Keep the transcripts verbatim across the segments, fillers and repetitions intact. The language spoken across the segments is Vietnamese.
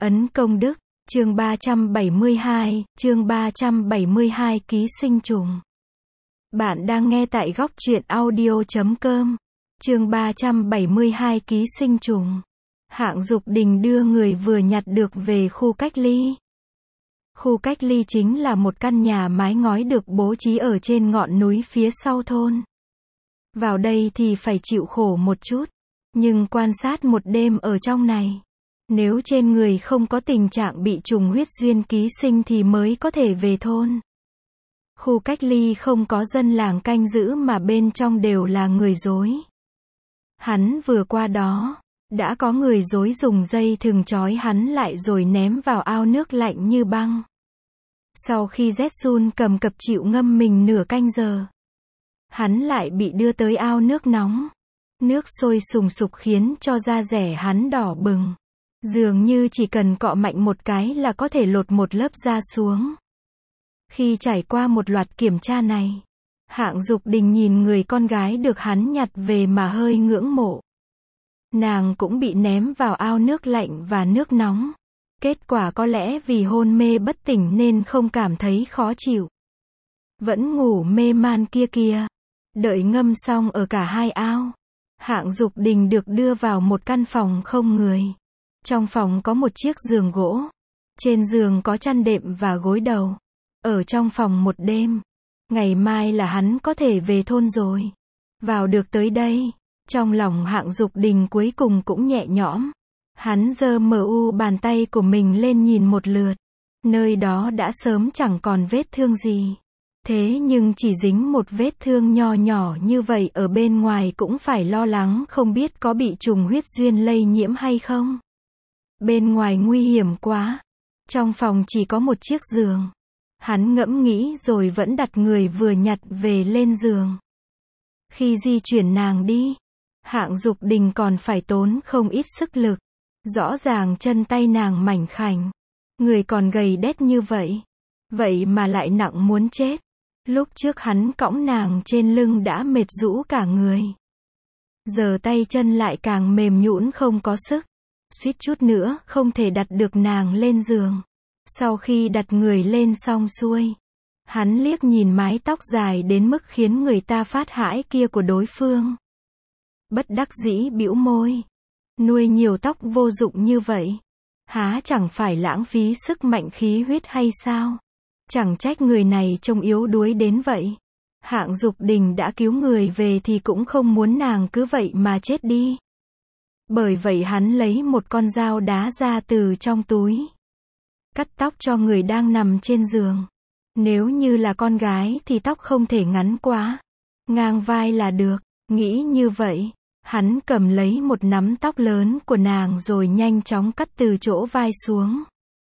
Ấn công đức, chương ba trăm bảy mươi hai, chương ba trăm bảy mươi hai ký sinh trùng. Bạn đang nghe tại góc truyện audio chấm com. Chương ba trăm bảy mươi hai ký sinh trùng. Hạng Dục Đình đưa người vừa nhặt được về khu cách ly. Khu cách ly chính là một căn nhà mái ngói được bố trí ở trên ngọn núi phía sau thôn. Vào đây thì phải chịu khổ một chút, nhưng quan sát một đêm ở trong này, nếu trên người không có tình trạng bị trùng huyết duyên ký sinh thì mới có thể về thôn. Khu cách ly không có dân làng canh giữ mà bên trong đều là người dối. Hắn vừa qua đó, đã có người dối dùng dây thừng trói hắn lại rồi ném vào ao nước lạnh như băng. Sau khi rét run cầm cập chịu ngâm mình nửa canh giờ, hắn lại bị đưa tới ao nước nóng. Nước sôi sùng sục khiến cho da rẻ hắn đỏ bừng. Dường như chỉ cần cọ mạnh một cái là có thể lột một lớp da xuống. Khi trải qua một loạt kiểm tra này, Hạng Dục Đình nhìn người con gái được hắn nhặt về mà hơi ngưỡng mộ. Nàng cũng bị ném vào ao nước lạnh và nước nóng. Kết quả có lẽ vì hôn mê bất tỉnh nên không cảm thấy khó chịu. Vẫn ngủ mê man kia kìa. Đợi ngâm xong ở cả hai ao, Hạng Dục Đình được đưa vào một căn phòng không người. Trong phòng có một chiếc giường gỗ. Trên giường có chăn đệm và gối đầu. Ở trong phòng một đêm. Ngày mai là hắn có thể về thôn rồi. Vào được tới đây, trong lòng Hạng Dục Đình cuối cùng cũng nhẹ nhõm. Hắn giơ mờ u bàn tay của mình lên nhìn một lượt. Nơi đó đã sớm chẳng còn vết thương gì. Thế nhưng chỉ dính một vết thương nho nhỏ như vậy ở bên ngoài cũng phải lo lắng không biết có bị trùng huyết duyên lây nhiễm hay không. Bên ngoài nguy hiểm quá. Trong phòng chỉ có một chiếc giường. Hắn ngẫm nghĩ rồi vẫn đặt người vừa nhặt về lên giường. Khi di chuyển nàng đi, Hạng Dục Đình còn phải tốn không ít sức lực. Rõ ràng chân tay nàng mảnh khảnh. Người còn gầy đét như vậy. Vậy mà lại nặng muốn chết. Lúc trước hắn cõng nàng trên lưng đã mệt rũ cả người. Giờ tay chân lại càng mềm nhũn không có sức. Suýt chút nữa không thể đặt được nàng lên giường. Sau khi đặt người lên xong xuôi, hắn liếc nhìn mái tóc dài đến mức khiến người ta phát hãi kia của đối phương. Bất đắc dĩ bĩu môi. Nuôi nhiều tóc vô dụng như vậy, há chẳng phải lãng phí sức mạnh khí huyết hay sao? Chẳng trách người này trông yếu đuối đến vậy. Hạng Dục Đình đã cứu người về thì cũng không muốn nàng cứ vậy mà chết đi. Bởi vậy hắn lấy một con dao đá ra từ trong túi. Cắt tóc cho người đang nằm trên giường. Nếu như là con gái thì tóc không thể ngắn quá. Ngang vai là được. Nghĩ như vậy, hắn cầm lấy một nắm tóc lớn của nàng rồi nhanh chóng cắt từ chỗ vai xuống.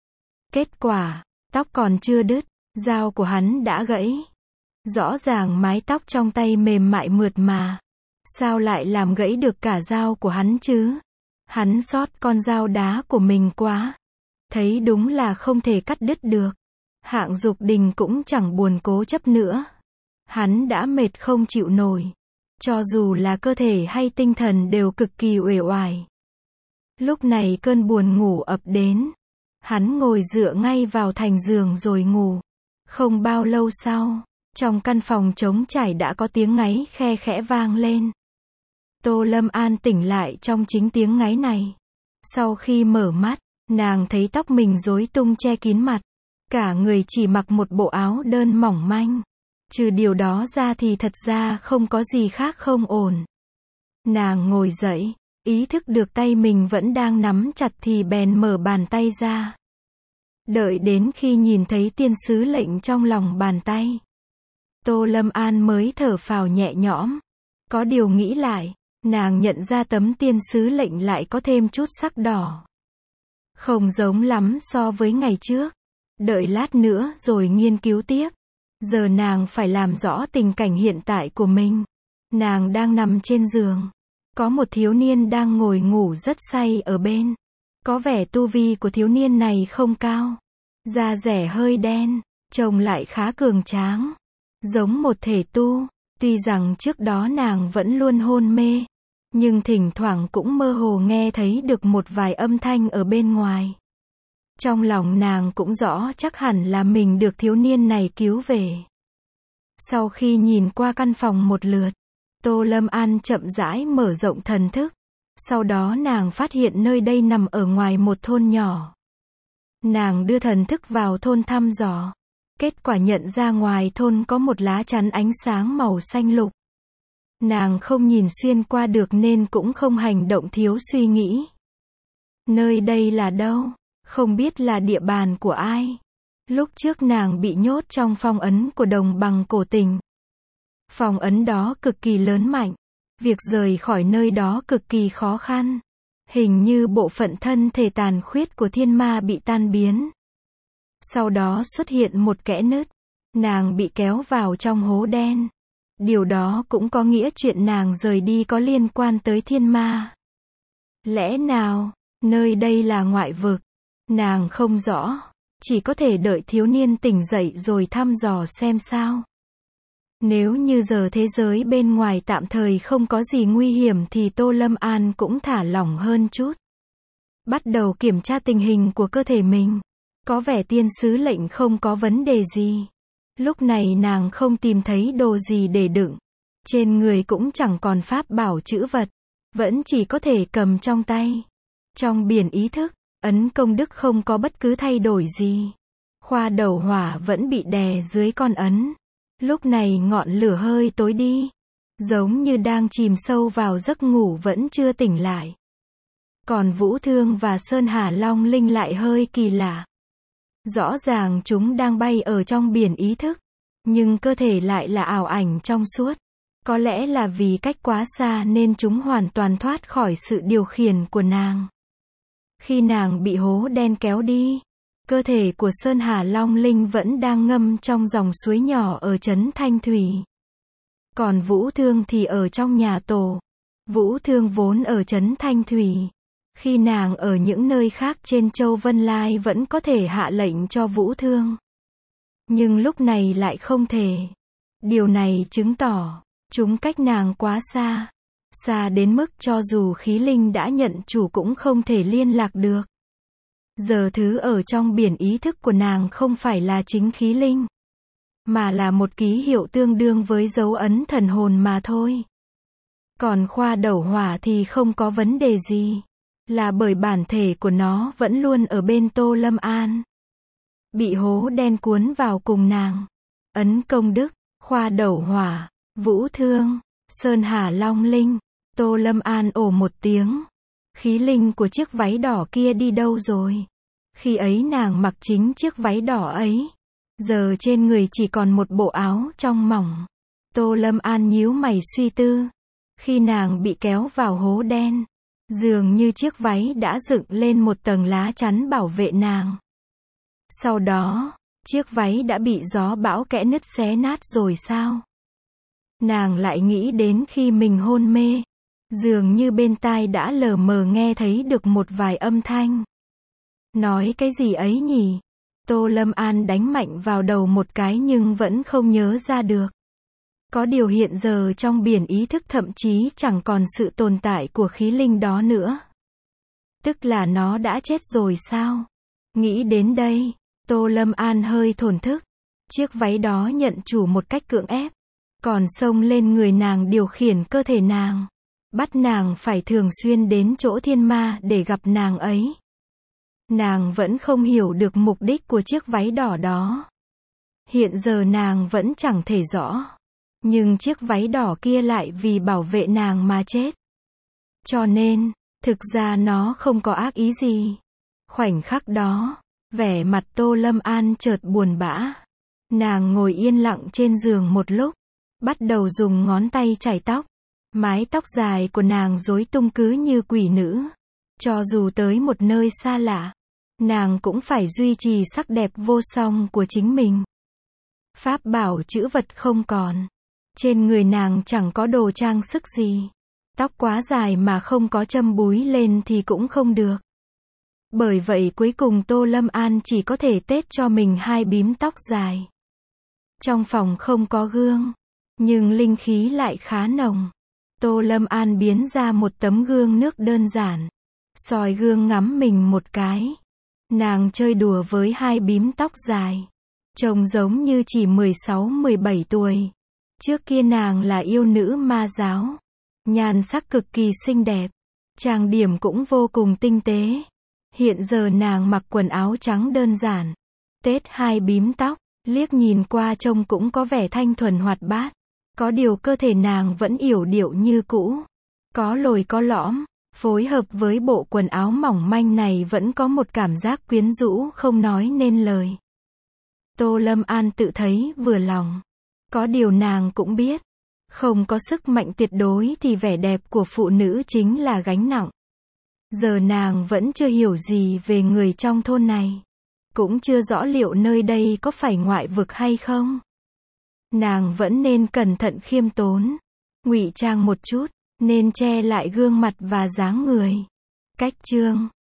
Kết quả, tóc còn chưa đứt, dao của hắn đã gãy. Rõ ràng mái tóc trong tay mềm mại mượt mà. Sao lại làm gãy được cả dao của hắn chứ? Hắn xót con dao đá của mình quá. Thấy đúng là không thể cắt đứt được. Hạng Dục Đình cũng chẳng buồn cố chấp nữa. Hắn đã mệt không chịu nổi. Cho dù là cơ thể hay tinh thần đều cực kỳ uể oải. Lúc này cơn buồn ngủ ập đến. Hắn ngồi dựa ngay vào thành giường rồi ngủ. Không bao lâu sau, trong căn phòng trống trải đã có tiếng ngáy khe khẽ vang lên. Tô Lâm An tỉnh lại trong chính tiếng ngáy này. Sau khi mở mắt, nàng thấy tóc mình rối tung che kín mặt. Cả người chỉ mặc một bộ áo đơn mỏng manh. Trừ điều đó ra thì thật ra không có gì khác không ổn. Nàng ngồi dậy, ý thức được tay mình vẫn đang nắm chặt thì bèn mở bàn tay ra. Đợi đến khi nhìn thấy tiên sứ lệnh trong lòng bàn tay, Tô Lâm An mới thở phào nhẹ nhõm. Có điều nghĩ lại, nàng nhận ra tấm tiên sứ lệnh lại có thêm chút sắc đỏ. Không giống lắm so với ngày trước. Đợi lát nữa rồi nghiên cứu tiếp. Giờ nàng phải làm rõ tình cảnh hiện tại của mình. Nàng đang nằm trên giường. Có một thiếu niên đang ngồi ngủ rất say ở bên. Có vẻ tu vi của thiếu niên này không cao. Da rẻ hơi đen, trông lại khá cường tráng. Giống một thể tu. Tuy rằng trước đó nàng vẫn luôn hôn mê. Nhưng thỉnh thoảng cũng mơ hồ nghe thấy được một vài âm thanh ở bên ngoài. Trong lòng nàng cũng rõ chắc hẳn là mình được thiếu niên này cứu về. Sau khi nhìn qua căn phòng một lượt, Tô Lâm An chậm rãi mở rộng thần thức. Sau đó nàng phát hiện nơi đây nằm ở ngoài một thôn nhỏ. Nàng đưa thần thức vào thôn thăm dò. Kết quả nhận ra ngoài thôn có một lá chắn ánh sáng màu xanh lục. Nàng không nhìn xuyên qua được nên cũng không hành động thiếu suy nghĩ. Nơi đây là đâu? Không biết là địa bàn của ai? Lúc trước nàng bị nhốt trong phong ấn của đồng bằng cổ tình. Phong ấn đó cực kỳ lớn mạnh. Việc rời khỏi nơi đó cực kỳ khó khăn. Hình như bộ phận thân thể tàn khuyết của thiên ma bị tan biến. Sau đó xuất hiện một kẽ nứt. Nàng bị kéo vào trong hố đen. Điều đó cũng có nghĩa chuyện nàng rời đi có liên quan tới thiên ma. Lẽ nào, nơi đây là ngoại vực? Nàng không rõ. Chỉ có thể đợi thiếu niên tỉnh dậy rồi thăm dò xem sao. Nếu như giờ thế giới bên ngoài tạm thời không có gì nguy hiểm thì Tô Lâm An cũng thả lỏng hơn chút. Bắt đầu kiểm tra tình hình của cơ thể mình. Có vẻ tiên sứ lệnh không có vấn đề gì. Lúc này nàng không tìm thấy đồ gì để đựng. Trên người cũng chẳng còn pháp bảo chữ vật. Vẫn chỉ có thể cầm trong tay. Trong biển ý thức, ấn công đức không có bất cứ thay đổi gì. Khoa đầu hỏa vẫn bị đè dưới con ấn. Lúc này ngọn lửa hơi tối đi. Giống như đang chìm sâu vào giấc ngủ vẫn chưa tỉnh lại. Còn Vũ Thương và Sơn Hà Long Linh lại hơi kỳ lạ. Rõ ràng chúng đang bay ở trong biển ý thức. Nhưng cơ thể lại là ảo ảnh trong suốt. Có lẽ là vì cách quá xa nên chúng hoàn toàn thoát khỏi sự điều khiển của nàng. Khi nàng bị hố đen kéo đi, cơ thể của Sơn Hà Long Linh vẫn đang ngâm trong dòng suối nhỏ ở trấn Thanh Thủy. Còn Vũ Thương thì ở trong nhà tổ. Vũ Thương vốn ở trấn Thanh Thủy. Khi nàng ở những nơi khác trên Châu Vân Lai vẫn có thể hạ lệnh cho Vũ Thương. Nhưng lúc này lại không thể. Điều này chứng tỏ, chúng cách nàng quá xa. Xa đến mức cho dù khí linh đã nhận chủ cũng không thể liên lạc được. Giờ thứ ở trong biển ý thức của nàng không phải là chính khí linh. Mà là một ký hiệu tương đương với dấu ấn thần hồn mà thôi. Còn khoa đầu hỏa thì không có vấn đề gì. Là bởi bản thể của nó vẫn luôn ở bên Tô Lâm An. Bị hố đen cuốn vào cùng nàng. Ấn công đức, khoa đầu hỏa, Vũ Thương, Sơn Hà Long Linh, Tô Lâm An ồ một tiếng. Khí linh của chiếc váy đỏ kia đi đâu rồi? Khi ấy nàng mặc chính chiếc váy đỏ ấy. Giờ trên người chỉ còn một bộ áo trong mỏng. Tô Lâm An nhíu mày suy tư. Khi nàng bị kéo vào hố đen, dường như chiếc váy đã dựng lên một tầng lá chắn bảo vệ nàng. Sau đó, chiếc váy đã bị gió bão kẽ nứt xé nát rồi sao? Nàng lại nghĩ đến khi mình hôn mê. Dường như bên tai đã lờ mờ nghe thấy được một vài âm thanh. Nói cái gì ấy nhỉ? Tô Lâm An đánh mạnh vào đầu một cái nhưng vẫn không nhớ ra được. Có điều hiện giờ trong biển ý thức thậm chí chẳng còn sự tồn tại của khí linh đó nữa. Tức là nó đã chết rồi sao? Nghĩ đến đây, Tô Lâm An hơi thổn thức. Chiếc váy đó nhận chủ một cách cưỡng ép. Còn xông lên người nàng điều khiển cơ thể nàng. Bắt nàng phải thường xuyên đến chỗ thiên ma để gặp nàng ấy. Nàng vẫn không hiểu được mục đích của chiếc váy đỏ đó. Hiện giờ nàng vẫn chẳng thể rõ. Nhưng chiếc váy đỏ kia lại vì bảo vệ nàng mà chết. Cho nên, thực ra nó không có ác ý gì. Khoảnh khắc đó, vẻ mặt Tô Lâm An chợt buồn bã. Nàng ngồi yên lặng trên giường một lúc. Bắt đầu dùng ngón tay chải tóc. Mái tóc dài của nàng rối tung cứ như quỷ nữ. Cho dù tới một nơi xa lạ, nàng cũng phải duy trì sắc đẹp vô song của chính mình. Pháp bảo chữ vật không còn. Trên người nàng chẳng có đồ trang sức gì. Tóc quá dài mà không có châm búi lên thì cũng không được. Bởi vậy cuối cùng Tô Lâm An chỉ có thể tết cho mình hai bím tóc dài. Trong phòng không có gương, nhưng linh khí lại khá nồng. Tô Lâm An biến ra một tấm gương nước đơn giản. Soi gương ngắm mình một cái. Nàng chơi đùa với hai bím tóc dài. Trông giống như chỉ mười sáu mười bảy tuổi. Trước kia nàng là yêu nữ ma giáo. Nhan sắc cực kỳ xinh đẹp. Trang điểm cũng vô cùng tinh tế. Hiện giờ nàng mặc quần áo trắng đơn giản. Tết hai bím tóc, liếc nhìn qua trông cũng có vẻ thanh thuần hoạt bát. Có điều cơ thể nàng vẫn yểu điệu như cũ. Có lồi có lõm, phối hợp với bộ quần áo mỏng manh này vẫn có một cảm giác quyến rũ không nói nên lời. Tô Lâm An tự thấy vừa lòng. Có điều nàng cũng biết, không có sức mạnh tuyệt đối thì vẻ đẹp của phụ nữ chính là gánh nặng. Giờ nàng vẫn chưa hiểu gì về người trong thôn này. Cũng chưa rõ liệu nơi đây có phải ngoại vực hay không. Nàng vẫn nên cẩn thận khiêm tốn, ngụy trang một chút, nên che lại gương mặt và dáng người. Cách chương